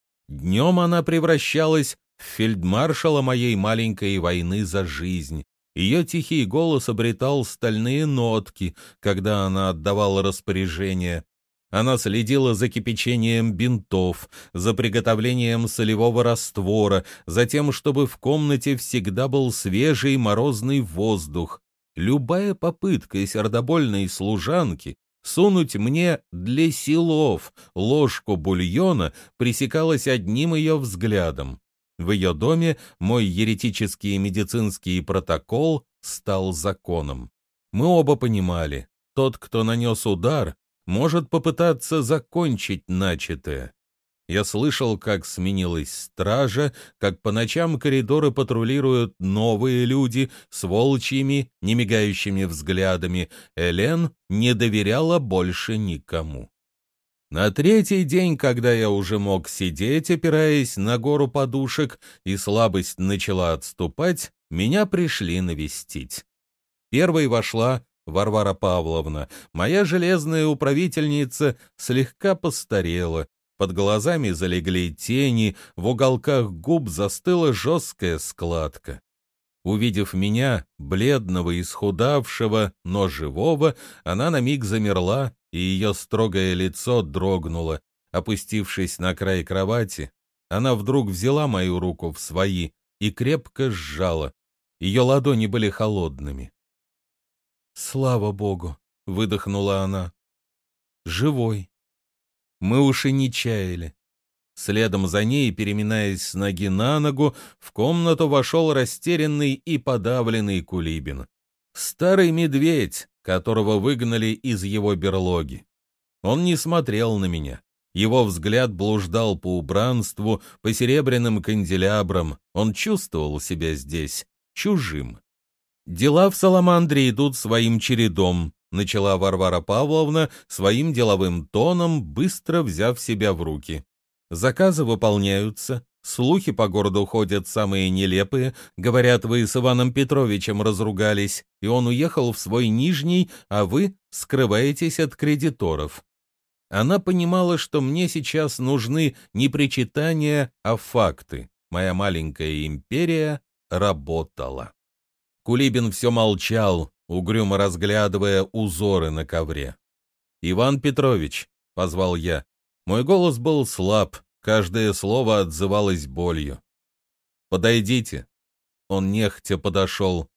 Днем она превращалась в фельдмаршала моей маленькой войны за жизнь. Ее тихий голос обретал стальные нотки, когда она отдавала распоряжения. Она следила за кипячением бинтов, за приготовлением солевого раствора, за тем, чтобы в комнате всегда был свежий морозный воздух. Любая попытка сердобольной служанки сунуть мне для силов ложку бульона пресекалась одним ее взглядом. В ее доме мой еретический медицинский протокол стал законом. Мы оба понимали, тот, кто нанес удар, может попытаться закончить начатое. Я слышал, как сменилась стража, как по ночам коридоры патрулируют новые люди с волчьими, немигающими взглядами. Элен не доверяла больше никому. На третий день, когда я уже мог сидеть, опираясь на гору подушек, и слабость начала отступать, меня пришли навестить. Первой вошла Варвара Павловна. Моя железная управительница слегка постарела. Под глазами залегли тени, в уголках губ застыла жесткая складка. Увидев меня, бледного, исхудавшего, но живого, она на миг замерла, и ее строгое лицо дрогнуло. Опустившись на край кровати, она вдруг взяла мою руку в свои и крепко сжала. Ее ладони были холодными. «Слава Богу!» — выдохнула она. «Живой!» Мы уж и не чаяли. Следом за ней, переминаясь с ноги на ногу, в комнату вошел растерянный и подавленный Кулибин. Старый медведь, которого выгнали из его берлоги. Он не смотрел на меня. Его взгляд блуждал по убранству, по серебряным канделябрам. Он чувствовал себя здесь чужим. «Дела в Саламандре идут своим чередом», — начала Варвара Павловна своим деловым тоном, быстро взяв себя в руки. «Заказы выполняются, слухи по городу ходят самые нелепые, говорят, вы с Иваном Петровичем разругались, и он уехал в свой Нижний, а вы скрываетесь от кредиторов». Она понимала, что мне сейчас нужны не причитания, а факты. Моя маленькая империя работала. Кулибин все молчал, угрюмо разглядывая узоры на ковре. «Иван Петрович», — позвал я. Мой голос был слаб, каждое слово отзывалось болью. «Подойдите». Он нехотя подошел.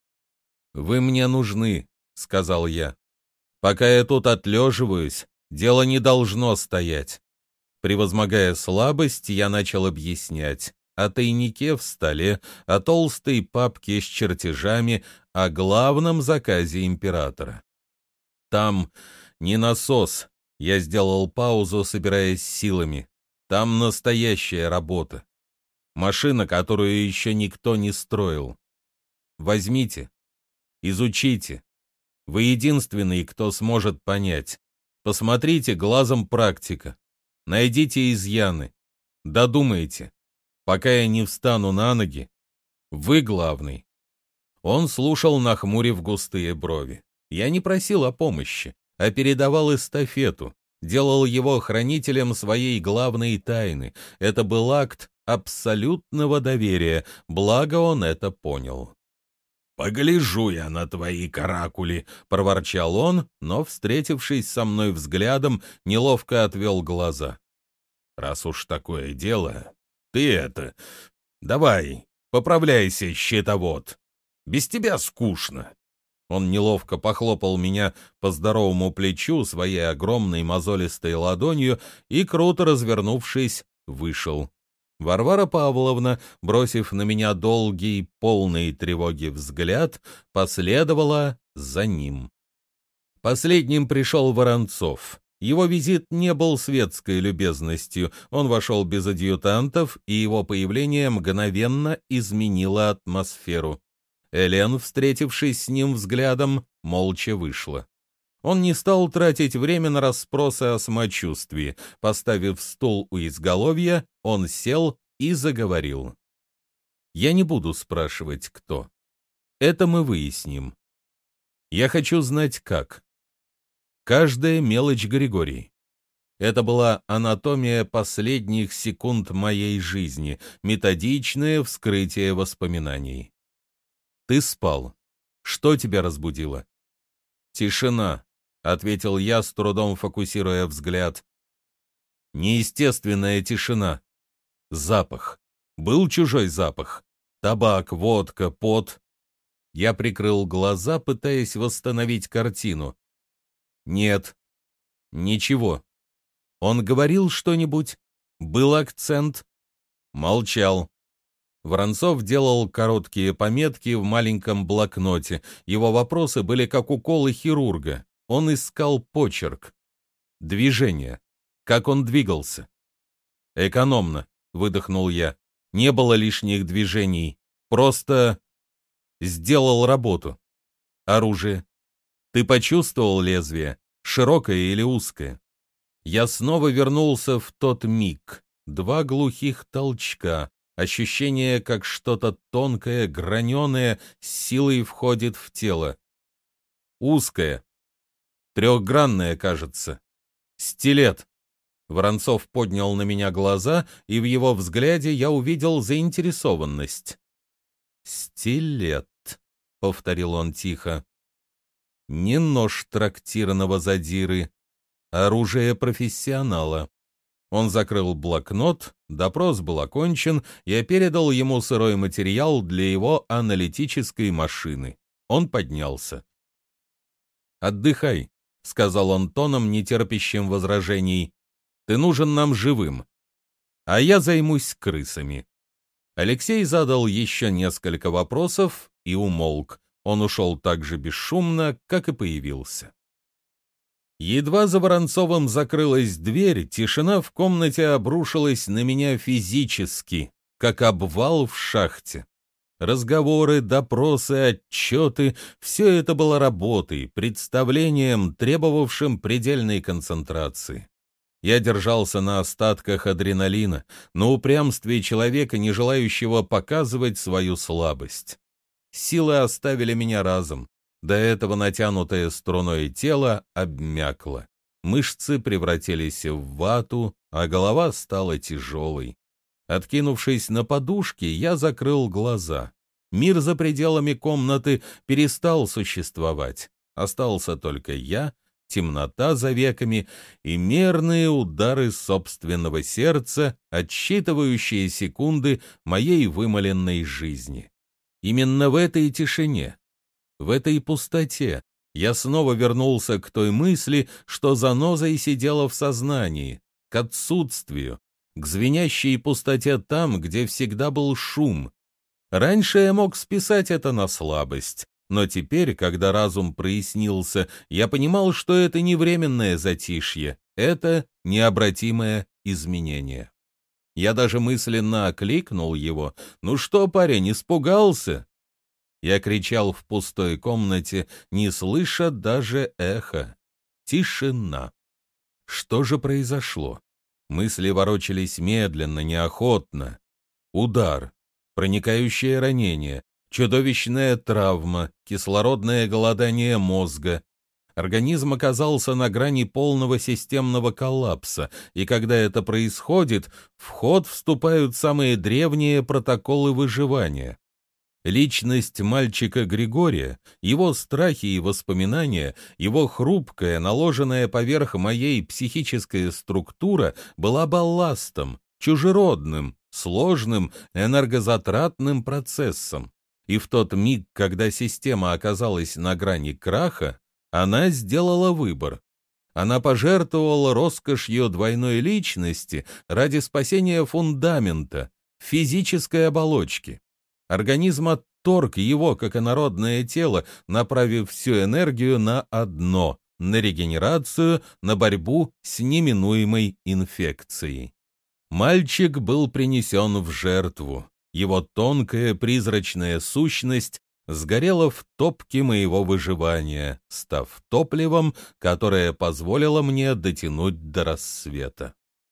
«Вы мне нужны», — сказал я. «Пока я тут отлеживаюсь, дело не должно стоять». Превозмогая слабость, я начал объяснять. О тайнике в столе, о толстой папке с чертежами, о главном заказе императора. Там не насос, я сделал паузу, собираясь силами. Там настоящая работа. Машина, которую еще никто не строил. Возьмите, изучите. Вы единственный, кто сможет понять. Посмотрите глазом практика. Найдите изъяны. Додумайте. Пока я не встану на ноги, вы главный». Он слушал, нахмурив густые брови. Я не просил о помощи, а передавал эстафету, делал его хранителем своей главной тайны. Это был акт абсолютного доверия, благо он это понял. «Погляжу я на твои каракули», — проворчал он, но, встретившись со мной взглядом, неловко отвел глаза. «Раз уж такое дело, ты это... Давай, Поправляйся, щитовод. Без тебя скучно». Он неловко похлопал меня по здоровому плечу своей огромной мозолистой ладонью и, круто развернувшись, вышел. Варвара Павловна, бросив на меня долгий, полный тревоги взгляд, последовала за ним. Последним пришел Воронцов. Его визит не был светской любезностью, он вошел без адъютантов, и его появление мгновенно изменило атмосферу. Элен, встретившись с ним взглядом, молча вышла. Он не стал тратить время на расспросы о самочувствии. Поставив стул у изголовья, он сел и заговорил. «Я не буду спрашивать, кто. Это мы выясним. Я хочу знать, как. Каждая мелочь, Григорий. Это была анатомия последних секунд моей жизни, методичное вскрытие воспоминаний. Ты спал. Что тебя разбудило?» «Тишина», — ответил я, с трудом фокусируя взгляд. «Неестественная тишина. Запах. Был чужой запах. Табак, водка, пот». Я прикрыл глаза, пытаясь восстановить картину. «Нет. Ничего. Он говорил что-нибудь? Был акцент?» Молчал. Воронцов делал короткие пометки в маленьком блокноте. Его вопросы были как уколы хирурга. Он искал почерк. Движение. Как он двигался? «Экономно», — выдохнул я. «Не было лишних движений. Просто сделал работу. Оружие. Ты почувствовал лезвие? Широкое или узкое?» Я снова вернулся в тот миг. Два глухих толчка. Ощущение, как что-то тонкое, граненое, с силой входит в тело. Узкое. Трехгранное, кажется. Стилет. Воронцов поднял на меня глаза, и в его взгляде я увидел заинтересованность. «Стилет», — повторил он тихо. «Не нож трактирного задиры, оружие профессионала». Он закрыл блокнот, допрос был окончен, я передал ему сырой материал для его аналитической машины. Он поднялся. «Отдыхай», — сказал он тоном, нетерпящим возражений. «Ты нужен нам живым, а я займусь крысами». Алексей задал еще несколько вопросов и умолк. Он ушел так же бесшумно, как и появился. Едва за Воронцовым закрылась дверь, тишина в комнате обрушилась на меня физически, как обвал в шахте. Разговоры, допросы, отчеты — все это было работой, представлением, требовавшим предельной концентрации. Я держался на остатках адреналина, на упрямстве человека, не желающего показывать свою слабость. Силы оставили меня разом. До этого натянутое струной тело обмякло. Мышцы превратились в вату, а голова стала тяжелой. Откинувшись на подушке, я закрыл глаза. Мир за пределами комнаты перестал существовать. Остался только я, темнота за веками и мерные удары собственного сердца, отсчитывающие секунды моей вымоленной жизни. Именно в этой тишине, в этой пустоте я снова вернулся к той мысли, что занозой сидела в сознании, к отсутствию, к звенящей пустоте там, где всегда был шум. Раньше я мог списать это на слабость, но теперь, когда разум прояснился, я понимал, что это не временное затишье, это необратимое изменение. Я даже мысленно окликнул его: «Ну что, парень, испугался?» Я кричал в пустой комнате, не слыша даже эха. Тишина. Что же произошло? Мысли ворочались медленно, неохотно. Удар, проникающее ранение, чудовищная травма, кислородное голодание мозга. Организм оказался на грани полного системного коллапса, и когда это происходит, в ход вступают самые древние протоколы выживания. Личность мальчика Григория, его страхи и воспоминания, его хрупкая, наложенная поверх моей психическая структура была балластом, чужеродным, сложным, энергозатратным процессом. И в тот миг, когда система оказалась на грани краха, она сделала выбор. Она пожертвовала роскошью двойной личности ради спасения фундамента, физической оболочки. Организм отторг его, как инородное тело, направив всю энергию на одно — на регенерацию, на борьбу с неминуемой инфекцией. Мальчик был принесен в жертву. Его тонкая призрачная сущность сгорела в топке моего выживания, став топливом, которое позволило мне дотянуть до рассвета.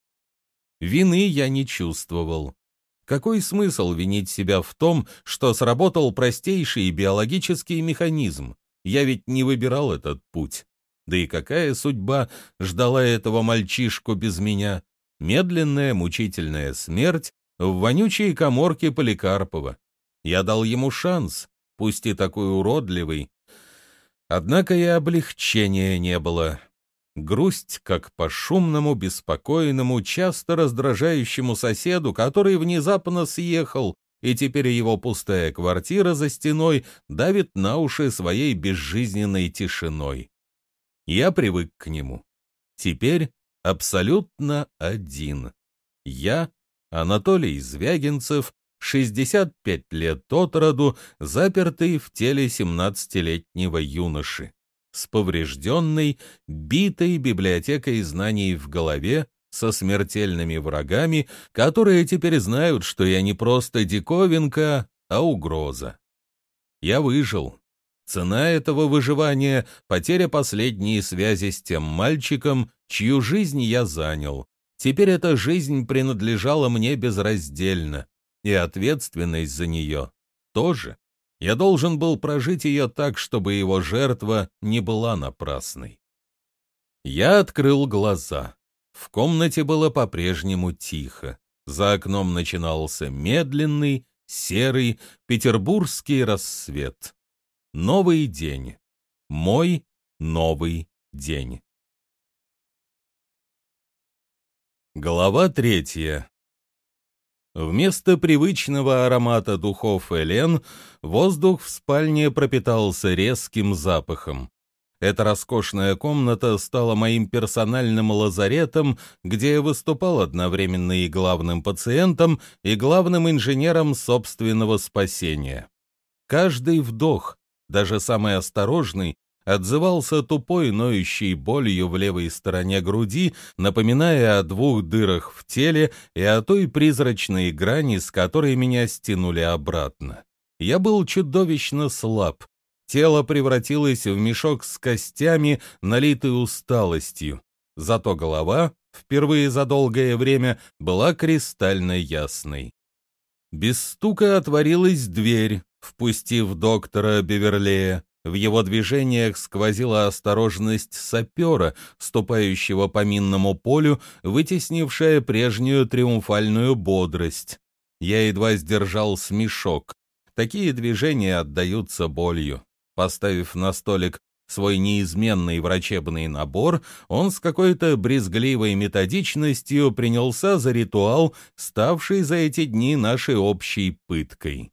Вины я не чувствовал. Какой смысл винить себя в том, что сработал простейший биологический механизм? Я ведь не выбирал этот путь. Да и какая судьба ждала этого мальчишку без меня? Медленная, мучительная смерть в вонючей каморке Поликарпова. Я дал ему шанс, пусть и такой уродливый. Однако и облегчения не было. Грусть, как по шумному, беспокойному, часто раздражающему соседу, который внезапно съехал, и теперь его пустая квартира за стеной давит на уши своей безжизненной тишиной. Я привык к нему. Теперь абсолютно один. Я, Анатолий Звягинцев, шестьдесят пять лет от роду, запертый в теле семнадцатилетнего юноши, с поврежденной, битой библиотекой знаний в голове, со смертельными врагами, которые теперь знают, что я не просто диковинка, а угроза. Я выжил. Цена этого выживания — потеря последней связи с тем мальчиком, чью жизнь я занял. Теперь эта жизнь принадлежала мне безраздельно, и ответственность за нее тоже. Я должен был прожить ее так, чтобы его жертва не была напрасной. Я открыл глаза. В комнате было по-прежнему тихо. За окном начинался медленный, серый, петербургский рассвет. Новый день. Мой новый день. Глава третья. Вместо привычного аромата духов Элен воздух в спальне пропитался резким запахом. Эта роскошная комната стала моим персональным лазаретом, где я выступал одновременно и главным пациентом, и главным инженером собственного спасения. Каждый вдох, даже самый осторожный, отзывался тупой ноющей болью в левой стороне груди, напоминая о двух дырах в теле и о той призрачной грани, с которой меня стянули обратно. Я был чудовищно слаб. Тело превратилось в мешок с костями, налитый усталостью. Зато голова, впервые за долгое время, была кристально ясной. Без стука отворилась дверь, впустив доктора Беверлея. В его движениях сквозила осторожность сапера, ступающего по минному полю, вытеснившая прежнюю триумфальную бодрость. Я едва сдержал смешок. Такие движения отдаются болью. Поставив на столик свой неизменный врачебный набор, он с какой-то брезгливой методичностью принялся за ритуал, ставший за эти дни нашей общей пыткой.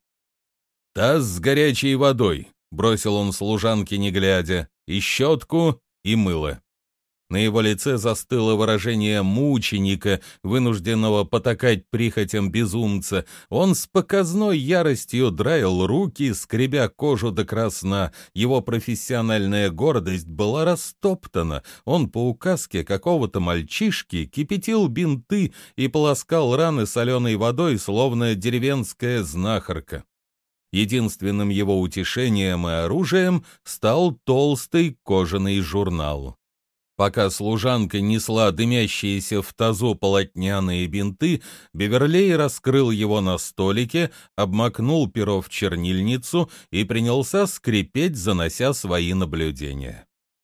«Таз с горячей водой», — бросил он служанке не глядя, — «и щетку, и мыло». На его лице застыло выражение мученика, вынужденного потакать прихотям безумца. Он с показной яростью драил руки, скребя кожу до красна. Его профессиональная гордость была растоптана. Он по указке какого-то мальчишки кипятил бинты и полоскал раны соленой водой, словно деревенская знахарка. Единственным его утешением и оружием стал толстый кожаный журнал. Пока служанка несла дымящиеся в тазу полотняные бинты, Беверлей раскрыл его на столике, обмакнул перо в чернильницу и принялся скрипеть, занося свои наблюдения.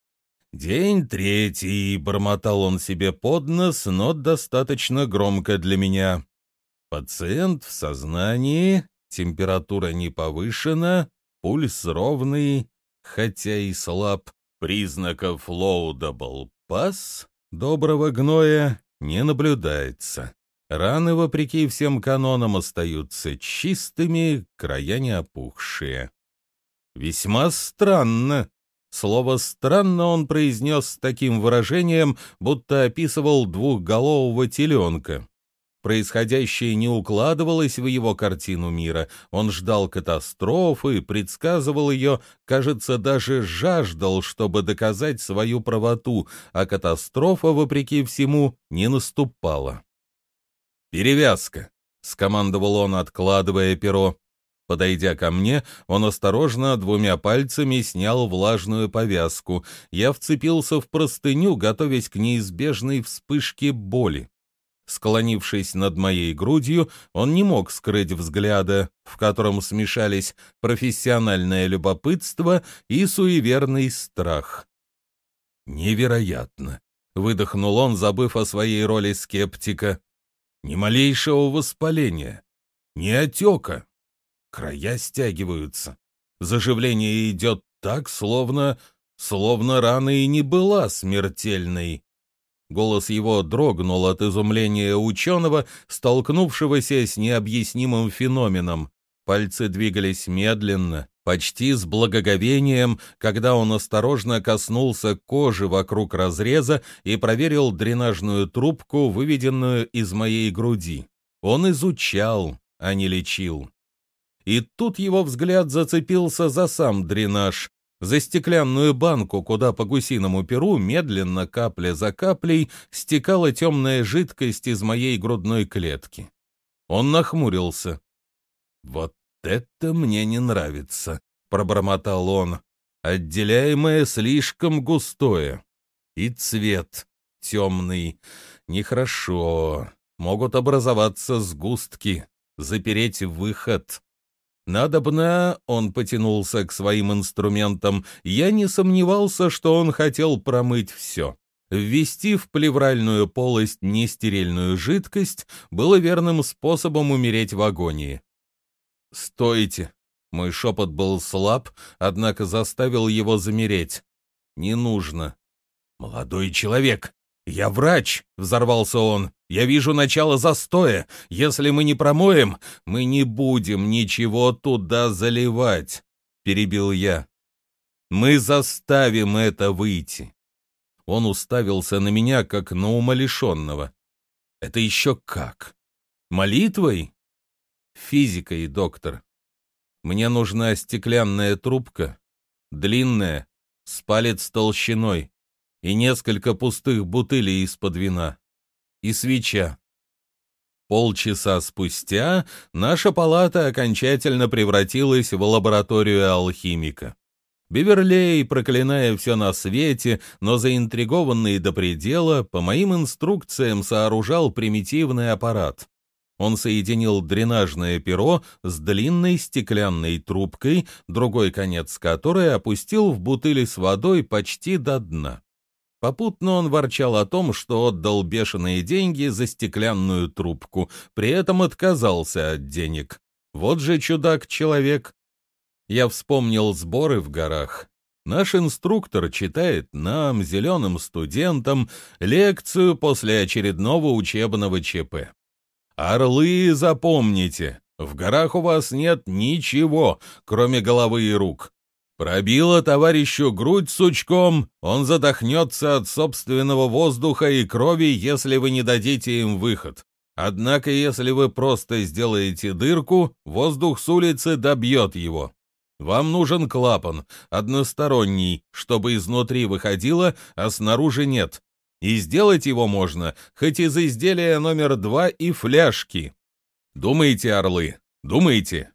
«День третий», — бормотал он себе под нос, но достаточно громко для меня. «Пациент в сознании, температура не повышена, пульс ровный, хотя и слаб. Признаков loadable pass, доброго гноя, не наблюдается. Раны, вопреки всем канонам, остаются чистыми, края не опухшие. Весьма странно. Слово «странно» он произнес с таким выражением, будто описывал двухголового теленка. Происходящее не укладывалось в его картину мира. Он ждал катастрофы, предсказывал ее, кажется, даже жаждал, чтобы доказать свою правоту, а катастрофа, вопреки всему, не наступала. «Перевязка», — скомандовал он, откладывая перо. Подойдя ко мне, он осторожно двумя пальцами снял влажную повязку. Я вцепился в простыню, готовясь к неизбежной вспышке боли. Склонившись над моей грудью, он не мог скрыть взгляда, в котором смешались профессиональное любопытство и суеверный страх. «Невероятно!» — выдохнул он, забыв о своей роли скептика. «Ни малейшего воспаления, ни отека. Края стягиваются. Заживление идет так, словно... словно рана и не была смертельной». Голос его дрогнул от изумления ученого, столкнувшегося с необъяснимым феноменом. Пальцы двигались медленно, почти с благоговением, когда он осторожно коснулся кожи вокруг разреза и проверил дренажную трубку, выведенную из моей груди. Он изучал, а не лечил. И тут его взгляд зацепился за сам дренаж, за стеклянную банку, куда по гусиному перу медленно, капля за каплей, стекала темная жидкость из моей грудной клетки. Он нахмурился. «Вот это мне не нравится», — пробормотал он. «Отделяемое слишком густое. И цвет темный. Нехорошо. Могут образоваться сгустки, запереть выход». Надобно, он потянулся к своим инструментам. Я не сомневался, что он хотел промыть все. Ввести в плевральную полость нестерильную жидкость было верным способом умереть в агонии. «Стойте!» Мой шепот был слаб, однако заставил его замереть. «Не нужно». «Молодой человек! Я врач!» — взорвался он. «Я вижу начало застоя. Если мы не промоем, мы не будем ничего туда заливать», — перебил я. «Мы заставим это выйти». Он уставился на меня, как на умалишенного. «Это еще как? Молитвой?» «Физикой, доктор. Мне нужна стеклянная трубка, длинная, с палец толщиной, и несколько пустых бутылей из-под вина. И свеча». Полчаса спустя наша палата окончательно превратилась в лабораторию алхимика. Беверлей, проклиная все на свете, но заинтригованный до предела, по моим инструкциям сооружал примитивный аппарат. Он соединил дренажное перо с длинной стеклянной трубкой, другой конец которой опустил в бутыли с водой почти до дна. Попутно он ворчал о том, что отдал бешеные деньги за стеклянную трубку, при этом отказался от денег. Вот же чудак-человек. Я вспомнил сборы в горах. Наш инструктор читает нам, зеленым студентам, лекцию после очередного учебного ЧП. «Орлы, запомните, в горах у вас нет ничего, кроме головы и рук. Пробило товарищу грудь сучком, он задохнется от собственного воздуха и крови, если вы не дадите им выход. Однако, если вы просто сделаете дырку, воздух с улицы добьет его. Вам нужен клапан, односторонний, чтобы изнутри выходило, а снаружи нет. И сделать его можно, хоть из изделия номер два и фляжки. Думаете, орлы, думаете?»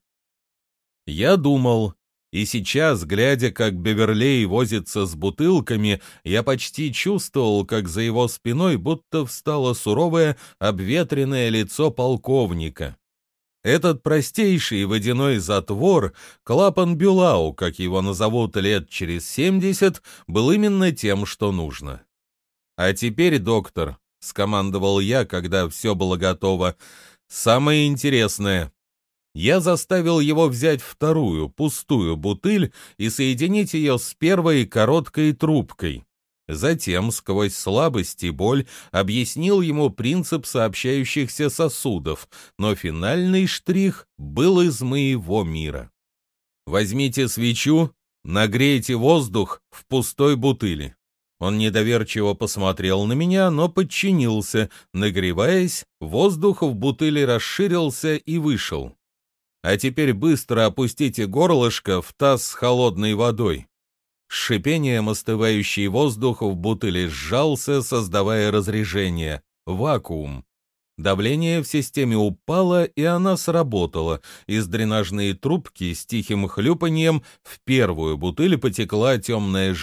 Я думал. И сейчас, глядя, как Беверлей возится с бутылками, я почти чувствовал, как за его спиной будто встало суровое, обветренное лицо полковника. Этот простейший водяной затвор, клапан Бюлау, как его назовут лет через семьдесят, был именно тем, что нужно. «А теперь, доктор», — скомандовал я, когда все было готово, — «самое интересное». Я заставил его взять вторую, пустую бутыль и соединить ее с первой короткой трубкой. Затем, сквозь слабость и боль, объяснил ему принцип сообщающихся сосудов, но финальный штрих был из моего мира. «Возьмите свечу, нагрейте воздух в пустой бутыли». Он недоверчиво посмотрел на меня, но подчинился. Нагреваясь, воздух в бутыли расширился и вышел. «А теперь быстро опустите горлышко в таз с холодной водой». С шипением остывающий воздух в бутыле сжался, создавая разрежение, вакуум. Давление в системе упало, и она сработала. Из дренажной трубки с тихим хлюпаньем в первую бутыль потекла темная